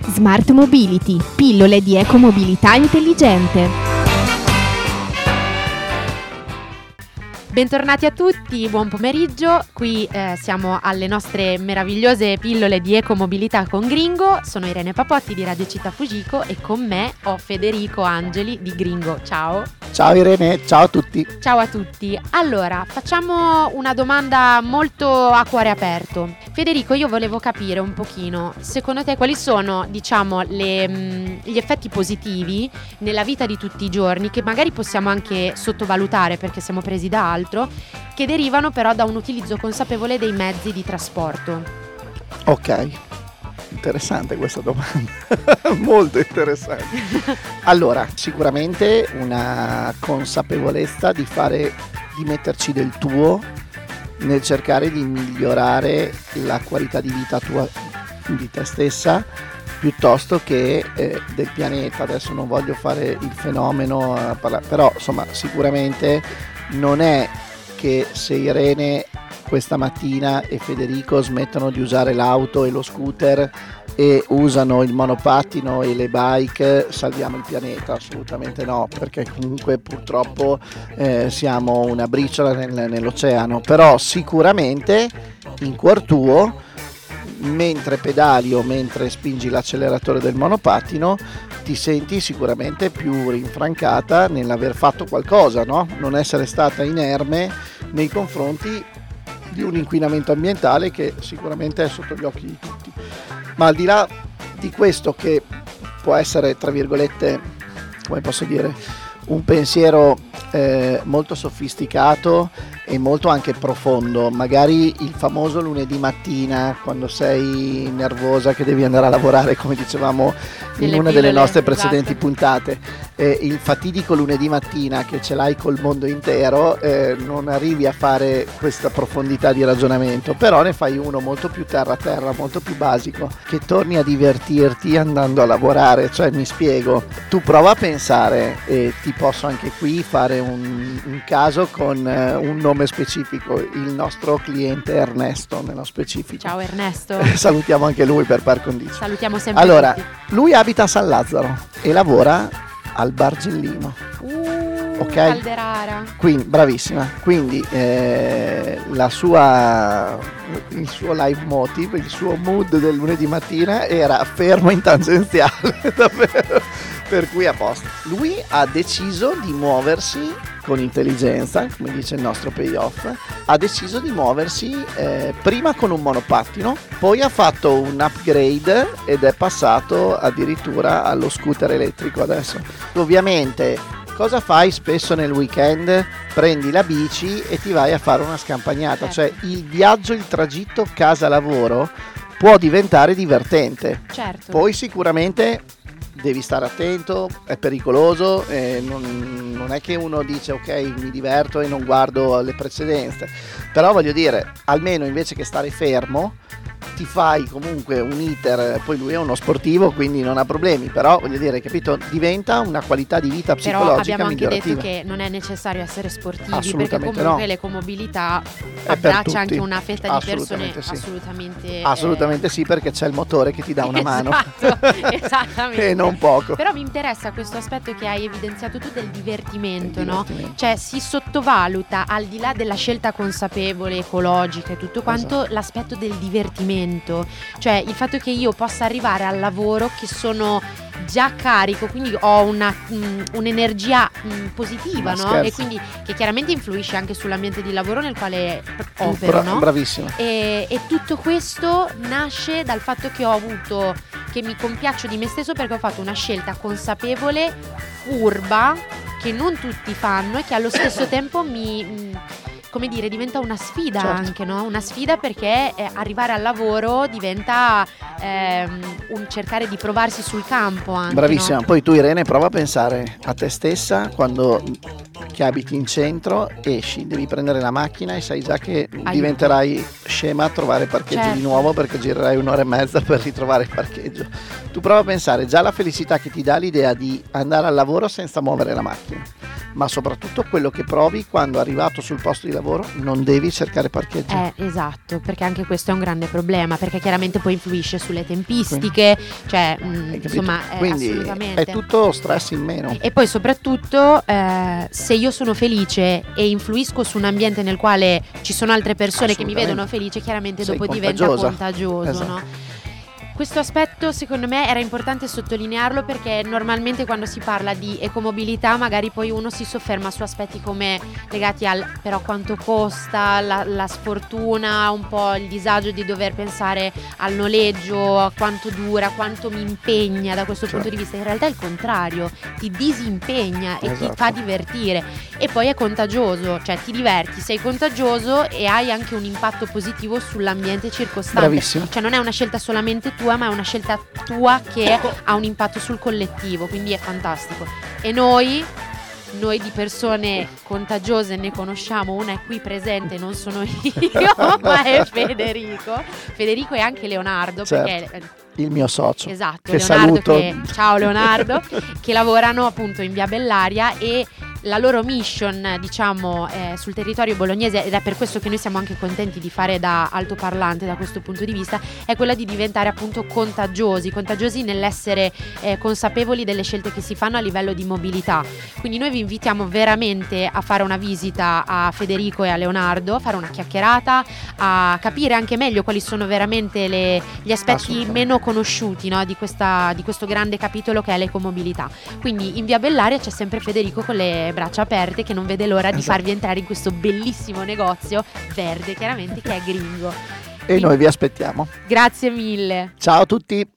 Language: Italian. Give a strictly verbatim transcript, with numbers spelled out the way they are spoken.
Smart Mobility, pillole di ecomobilità intelligente. Bentornati a tutti, buon pomeriggio. Qui eh, siamo alle nostre meravigliose pillole di ecomobilità con Gringo. Sono Irene Papotti di Radio Città Fujiko e con me ho Federico Angeli di Gringo. Ciao. Ciao Irene, ciao a tutti. Ciao a tutti. Allora, facciamo una domanda molto a cuore aperto. Federico, io volevo capire un pochino, secondo te quali sono, diciamo, le, mh, gli effetti positivi nella vita di tutti i giorni, che magari possiamo anche sottovalutare perché siamo presi da altro, che derivano però da un utilizzo consapevole dei mezzi di trasporto. Ok, interessante questa domanda, molto interessante. Allora, sicuramente una consapevolezza di fare, di metterci del tuo nel cercare di migliorare la qualità di vita tua, di te stessa, piuttosto che eh, del pianeta. Adesso non voglio fare il fenomeno, eh, parla- però insomma sicuramente non è che se Irene questa mattina e Federico smettono di usare l'auto e lo scooter e usano il monopattino e le bike salviamo il pianeta. Assolutamente no, perché comunque purtroppo eh, siamo una briciola nel, nell'oceano. Però sicuramente in cuor tuo, mentre pedali o mentre spingi l'acceleratore del monopattino, ti senti sicuramente più rinfrancata nell'aver fatto qualcosa, no? Non essere stata inerme nei confronti di un inquinamento ambientale che sicuramente è sotto gli occhi di tutti. Ma al di là di questo, che può essere, tra virgolette, come posso dire, un pensiero eh, molto sofisticato e molto anche profondo, magari il famoso lunedì mattina quando sei nervosa che devi andare a lavorare, come dicevamo in Nelle una pillole, delle nostre precedenti esatto. puntate, eh, il fatidico lunedì mattina che ce l'hai col mondo intero, eh, non arrivi a fare questa profondità di ragionamento, però ne fai uno molto più terra terra, molto più basico, che torni a divertirti andando a lavorare. Cioè, mi spiego, tu prova a pensare, e ti posso anche qui fare un, un caso con eh, un nome specifico, il nostro cliente Ernesto nello specifico. Ciao Ernesto. Salutiamo anche lui per par condicio. Salutiamo sempre Allora, tutti. lui abita a San Lazzaro e lavora al Bargellino. Uh, Ok. Calderara. Quindi, bravissima. Quindi eh, la sua, il suo live motive, il suo mood del lunedì mattina era fermo in tangenziale, davvero. Per cui a posto. Lui ha deciso di muoversi con intelligenza, come dice il nostro payoff, ha deciso di muoversi eh, prima con un monopattino, poi ha fatto un upgrade ed è passato addirittura allo scooter elettrico adesso. Ovviamente cosa fai spesso nel weekend? Prendi la bici e ti vai a fare una scampagnata, Certo. cioè il viaggio, il tragitto casa-lavoro può diventare divertente. Certo. Poi sicuramente devi stare attento, è pericoloso, eh, non, non è che uno dice ok mi diverto e non guardo le precedenze, però voglio dire, almeno invece che stare fermo ti fai comunque un iter. Poi lui è uno sportivo quindi non ha problemi, però voglio dire, capito, diventa una qualità di vita Però psicologica abbiamo anche migliorativa. detto che non è necessario essere sportivi, perché Assolutamente comunque no. l'ecomobilità È per abbraccia tutti. anche una fetta di persone Assolutamente sì. assolutamente Assolutamente sì, perché c'è il motore che ti dà una mano. Esatto, esattamente. E non poco. Però mi interessa questo aspetto che hai evidenziato tu del divertimento, Il no? divertimento. Cioè si sottovaluta, al di là della scelta consapevole, ecologica e tutto quanto, Esatto. l'aspetto del divertimento. Cioè il fatto che io possa arrivare al lavoro che sono già carico, quindi ho una, mh, un'energia mh, positiva, Ma no? scherzi. E quindi che chiaramente influisce anche sull'ambiente di lavoro nel quale Bra- opero, no? Bravissima. E, e tutto questo nasce dal fatto che ho avuto, che mi compiaccio di me stesso perché ho fatto una scelta consapevole, furba, che non tutti fanno e che allo stesso tempo mi, mh, come dire, diventa una sfida. Certo. Anche, no? Una sfida perché eh, arrivare al lavoro diventa ehm, un cercare di provarsi sul campo anche, Bravissima. no? Poi tu Irene prova a pensare a te stessa quando che abiti in centro, esci, devi prendere la macchina e sai già che Aiuto. diventerai scema a trovare parcheggio Certo. di nuovo, perché girerai un'ora e mezza per ritrovare il parcheggio. Tu prova a pensare già alla felicità che ti dà l'idea di andare al lavoro senza muovere la macchina. ma soprattutto quello che provi quando arrivato sul posto di lavoro non devi cercare parcheggio. Eh, esatto, perché anche questo è un grande problema, perché chiaramente poi influisce sulle tempistiche, cioè mh, insomma, è quindi assolutamente è tutto stress in meno. E poi soprattutto eh, se io sono felice e influisco su un ambiente nel quale ci sono altre persone che mi vedono felice, chiaramente Sei dopo diventa contagiosa. contagioso, Esatto. no? Questo aspetto secondo me era importante sottolinearlo, perché normalmente quando si parla di ecomobilità magari poi uno si sofferma su aspetti come legati al però quanto costa, la, la sfortuna, un po' il disagio di dover pensare al noleggio, a quanto dura, quanto mi impegna da questo Certo. punto di vista. In realtà è il contrario, ti disimpegna e Esatto. ti fa divertire, e poi è contagioso, cioè ti diverti, sei contagioso e hai anche un impatto positivo sull'ambiente circostante. Bravissimo. Cioè non è una scelta solamente tua, ma è una scelta tua che ha un impatto sul collettivo, quindi è fantastico. E noi, noi di persone contagiose ne conosciamo, una è qui presente, non sono io, ma è Federico. Federico e anche Leonardo, Certo. perché Il mio socio. esatto, Che Leonardo saluto. che, ciao Leonardo, che lavorano appunto in Via Bellaria, e la loro mission, diciamo, eh, sul territorio bolognese, ed è per questo che noi siamo anche contenti di fare da altoparlante da questo punto di vista, è quella di diventare appunto contagiosi, contagiosi nell'essere eh, consapevoli delle scelte che si fanno a livello di mobilità. Quindi noi vi invitiamo veramente a fare una visita a Federico e a Leonardo, a fare una chiacchierata, a capire anche meglio quali sono veramente le, gli aspetti Assolutamente. meno conosciuti, no, di, questa, di questo grande capitolo che è l'ecomobilità. Quindi in Via Bellaria c'è sempre Federico con le braccia aperte, che non vede l'ora di Esatto. farvi entrare in questo bellissimo negozio verde, chiaramente, che è Gringo. E noi vi aspettiamo. Grazie mille. Ciao a tutti.